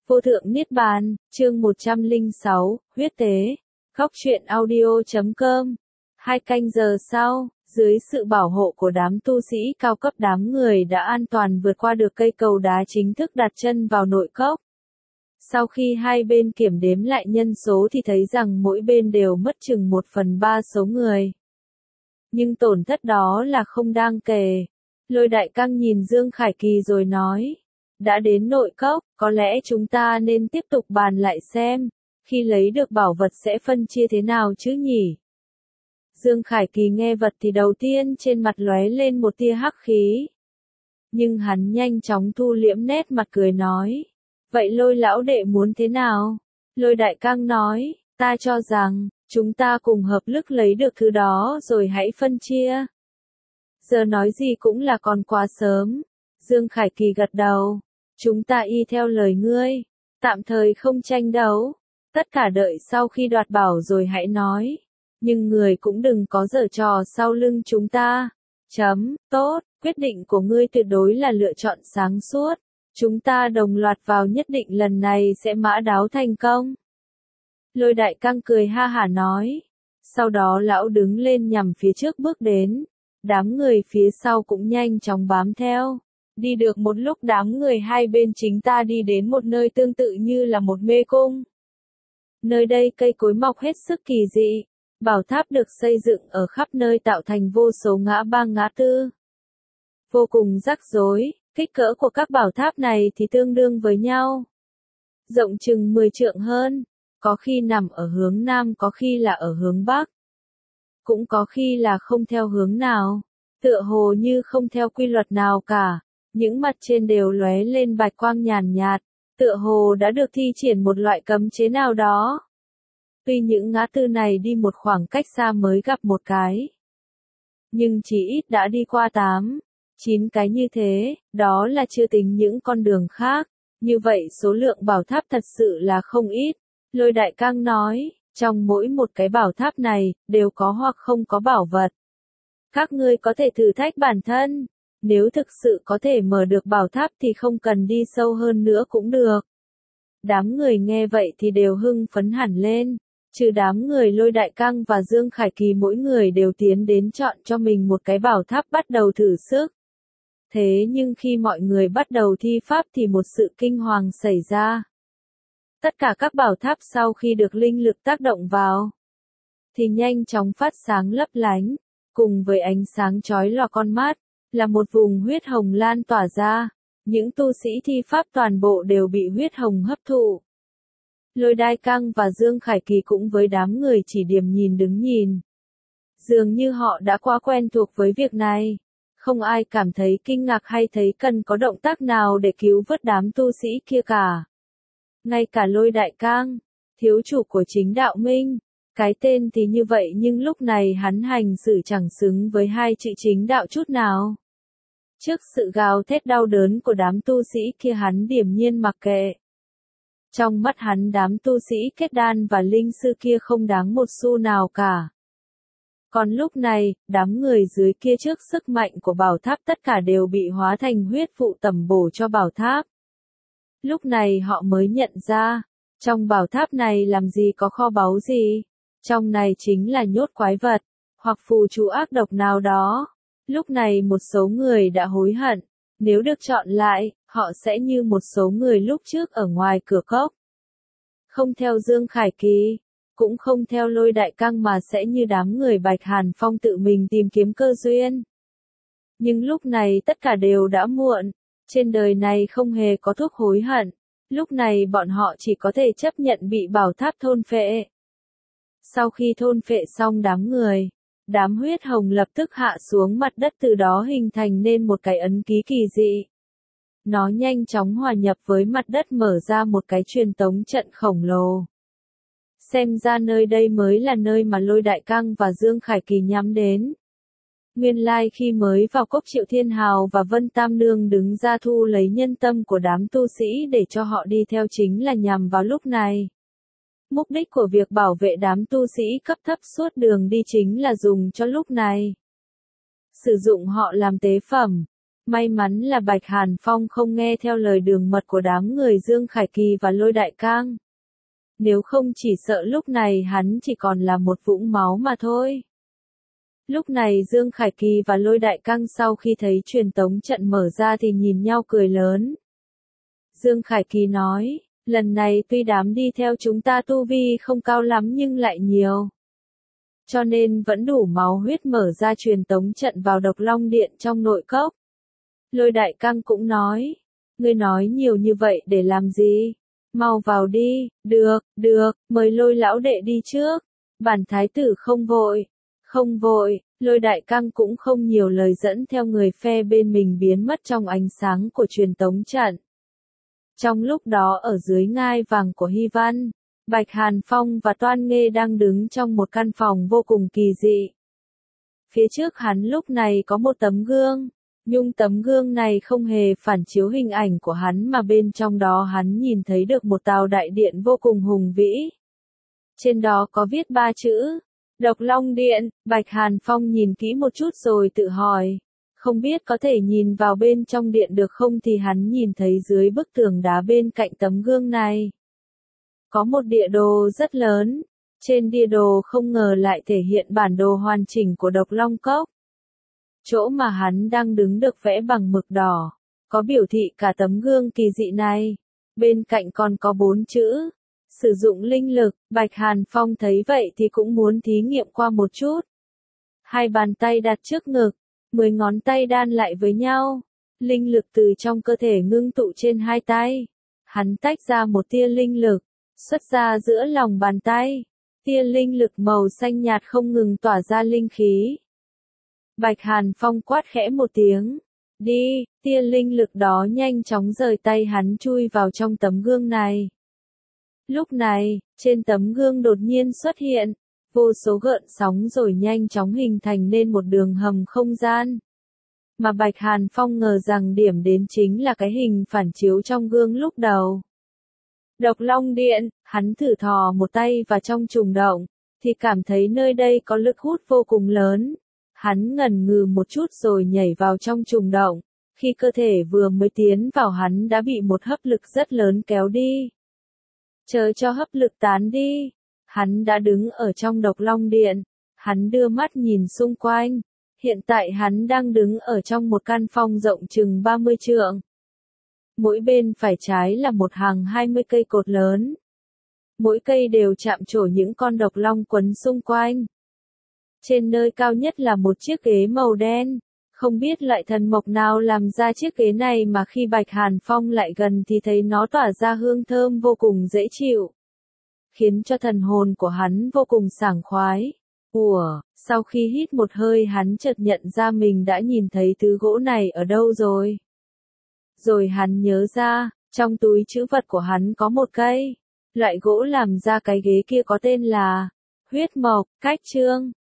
Vô thượng Niết Bàn, chương 106, huyết tế. Khóc truyện audio.com. 2 canh giờ sau, dưới sự bảo hộ của đám tu sĩ cao cấp, đám người đã an toàn vượt qua được cây cầu đá, chính thức đặt chân vào nội cốc. Sau khi hai bên kiểm đếm lại nhân số thì thấy rằng mỗi bên đều mất chừng 1/3 số người. Nhưng tổn thất đó là không đáng kể. Lôi Đại Căng nhìn Dương Khải Kỳ rồi nói: đã đến nội cốc, có lẽ chúng ta nên tiếp tục bàn lại xem, khi lấy được bảo vật sẽ phân chia thế nào chứ nhỉ? Dương Khải Kỳ nghe vật thì đầu tiên trên mặt lóe lên một tia hắc khí. Nhưng hắn nhanh chóng thu liễm nét mặt, cười nói: vậy Lôi lão đệ muốn thế nào? Lôi Đại Căng nói: ta cho rằng, chúng ta cùng hợp lực lấy được thứ đó rồi hãy phân chia. Giờ nói gì cũng là còn quá sớm. Dương Khải Kỳ gật đầu: chúng ta y theo lời ngươi, tạm thời không tranh đấu, tất cả đợi sau khi đoạt bảo rồi hãy nói. Nhưng người cũng đừng có giở trò sau lưng chúng ta. Tốt, quyết định của ngươi tuyệt đối là lựa chọn sáng suốt. Chúng ta đồng loạt vào, nhất định lần này sẽ mã đáo thành công. Lôi Đại Căng cười ha hả nói. Sau đó lão đứng lên nhằm phía trước bước đến. Đám người phía sau cũng nhanh chóng bám theo. Đi được một lúc, đám người hai bên chính ta đi đến một nơi tương tự như là một mê cung. Nơi đây cây cối mọc hết sức kỳ dị. Bảo tháp được xây dựng ở khắp nơi tạo thành vô số ngã ba ngã tư. Vô cùng rắc rối, kích cỡ của các bảo tháp này thì tương đương với nhau. Rộng chừng 10 trượng hơn, có khi nằm ở hướng Nam, có khi là ở hướng Bắc. Cũng có khi là không theo hướng nào, tựa hồ như không theo quy luật nào cả. Những mặt trên đều lóe lên bạch quang nhàn nhạt, tựa hồ đã được thi triển một loại cấm chế nào đó. Tuy những ngã tư này đi một khoảng cách xa mới gặp một cái, nhưng chỉ ít đã đi qua 8-9 cái như thế, đó là chưa tính những con đường khác. Như vậy số lượng bảo tháp thật sự là không ít. Lôi Đại Căng nói, trong mỗi một cái bảo tháp này, đều có hoặc không có bảo vật. Các ngươi có thể thử thách bản thân. Nếu thực sự có thể mở được bảo tháp thì không cần đi sâu hơn nữa cũng được. Đám người nghe vậy thì đều hưng phấn hẳn lên. Trừ đám người Lôi Đại Căng và Dương Khải Kỳ, mỗi người đều tiến đến chọn cho mình một cái bảo tháp bắt đầu thử sức. Thế nhưng khi mọi người bắt đầu thi pháp thì một sự kinh hoàng xảy ra. Tất cả các bảo tháp sau khi được linh lực tác động vào, thì nhanh chóng phát sáng lấp lánh, cùng với ánh sáng chói lòa con mắt, là một vùng huyết hồng lan tỏa ra. Những tu sĩ thi pháp toàn bộ đều bị huyết hồng hấp thụ. Lôi Đại Căng và Dương Khải Kỳ cũng với đám người chỉ điểm nhìn đứng nhìn. Dường như họ đã quá quen thuộc với việc này. Không ai cảm thấy kinh ngạc hay thấy cần có động tác nào để cứu vớt đám tu sĩ kia cả. Ngay cả Lôi Đại Căng, thiếu chủ của Chính Đạo Minh, cái tên thì như vậy nhưng lúc này hắn hành xử chẳng xứng với hai chữ chính đạo chút nào. Trước sự gào thét đau đớn của đám tu sĩ kia, hắn điềm nhiên mặc kệ. Trong mắt hắn, đám tu sĩ kết đan và linh sư kia không đáng một xu nào cả. Còn lúc này, đám người dưới kia trước sức mạnh của bảo tháp tất cả đều bị hóa thành huyết vụ tẩm bổ cho bảo tháp. Lúc này họ mới nhận ra, trong bảo tháp này làm gì có kho báu gì. Trong này chính là nhốt quái vật, hoặc phù chú ác độc nào đó. Lúc này một số người đã hối hận. Nếu được chọn lại, họ sẽ như một số người lúc trước ở ngoài cửa cốc. Không theo Dương Khải Kỳ, cũng không theo Lôi Đại Căng mà sẽ như đám người Bạch Hàn Phong tự mình tìm kiếm cơ duyên. Nhưng lúc này tất cả đều đã muộn. Trên đời này không hề có thuốc hối hận. Lúc này bọn họ chỉ có thể chấp nhận bị bảo tháp thôn phệ. Sau khi thôn phệ xong đám người, đám huyết hồng lập tức hạ xuống mặt đất, từ đó hình thành nên một cái ấn ký kỳ dị. Nó nhanh chóng hòa nhập với mặt đất, mở ra một cái truyền tống trận khổng lồ. Xem ra nơi đây mới là nơi mà Lôi Đại Căng và Dương Khải Kỳ nhắm đến. Nguyên lai khi mới vào cốc, Triệu Thiên Hào và Vân Tam Nương đứng ra thu lấy nhân tâm của đám tu sĩ để cho họ đi theo chính là nhằm vào lúc này. Mục đích của việc bảo vệ đám tu sĩ cấp thấp suốt đường đi chính là dùng cho lúc này. Sử dụng họ làm tế phẩm. May mắn là Bạch Hàn Phong không nghe theo lời đường mật của đám người Dương Khải Kỳ và Lôi Đại Cang. Nếu không chỉ sợ lúc này hắn chỉ còn là một vũng máu mà thôi. Lúc này Dương Khải Kỳ và Lôi Đại Cang sau khi thấy truyền tống trận mở ra thì nhìn nhau cười lớn. Dương Khải Kỳ nói, lần này tuy đám đi theo chúng ta tu vi không cao lắm nhưng lại nhiều. Cho nên vẫn đủ máu huyết mở ra truyền tống trận vào Độc Long Điện trong nội cốc. Lôi Đại Cang cũng nói, ngươi nói nhiều như vậy để làm gì? Mau vào đi, được, mời Lôi lão đệ đi trước. Bản thái tử không vội, Lôi Đại Cang cũng không nhiều lời dẫn theo người phe bên mình biến mất trong ánh sáng của truyền tống trận. Trong lúc đó ở dưới ngai vàng của Hy Văn, Bạch Hàn Phong và Toan Nghê đang đứng trong một căn phòng vô cùng kỳ dị. Phía trước hắn lúc này có một tấm gương, nhưng tấm gương này không hề phản chiếu hình ảnh của hắn mà bên trong đó hắn nhìn thấy được một tàu đại điện vô cùng hùng vĩ. Trên đó có viết 3 chữ, Độc Long Điện. Bạch Hàn Phong nhìn kỹ một chút rồi tự hỏi, không biết có thể nhìn vào bên trong điện được không thì hắn nhìn thấy dưới bức tường đá bên cạnh tấm gương này. Có một địa đồ rất lớn, trên địa đồ không ngờ lại thể hiện bản đồ hoàn chỉnh của Độc Long Cốc. Chỗ mà hắn đang đứng được vẽ bằng mực đỏ, có biểu thị cả tấm gương kỳ dị này. Bên cạnh còn có 4 chữ, sử dụng linh lực. Bạch Hàn Phong thấy vậy thì cũng muốn thí nghiệm qua một chút. Hai bàn tay đặt trước ngực, 10 ngón tay đan lại với nhau. Linh lực từ trong cơ thể ngưng tụ trên hai tay. Hắn tách ra một tia linh lực, xuất ra giữa lòng bàn tay. Tia linh lực màu xanh nhạt không ngừng tỏa ra linh khí. Bạch Hàn Phong quát khẽ một tiếng. Đi, tia linh lực đó nhanh chóng rời tay hắn chui vào trong tấm gương này. Lúc này, trên tấm gương đột nhiên xuất hiện vô số gợn sóng rồi nhanh chóng hình thành nên một đường hầm không gian. Mà Bạch Hàn Phong ngờ rằng điểm đến chính là cái hình phản chiếu trong gương lúc đầu. Độc Long Điện, hắn thử thò một tay vào trong trùng động, thì cảm thấy nơi đây có lực hút vô cùng lớn. Hắn ngần ngừ một chút rồi nhảy vào trong trùng động, khi cơ thể vừa mới tiến vào hắn đã bị một hấp lực rất lớn kéo đi. Chờ cho hấp lực tán đi, hắn đã đứng ở trong Độc Long Điện, hắn đưa mắt nhìn xung quanh, hiện tại hắn đang đứng ở trong một căn phòng rộng chừng 30 trượng. Mỗi bên phải trái là một hàng 20 cây cột lớn. Mỗi cây đều chạm trổ những con độc long quấn xung quanh. Trên nơi cao nhất là một chiếc ghế màu đen. Không biết loại thần mộc nào làm ra chiếc ghế này mà khi Bạch Hàn Phong lại gần thì thấy nó tỏa ra hương thơm vô cùng dễ chịu. Khiến cho thần hồn của hắn vô cùng sảng khoái. Sau khi hít một hơi hắn chợt nhận ra mình đã nhìn thấy thứ gỗ này ở đâu rồi. Rồi hắn nhớ ra, trong túi trữ vật của hắn có một cây. Loại gỗ làm ra cái ghế kia có tên là huyết mộc, cách chương.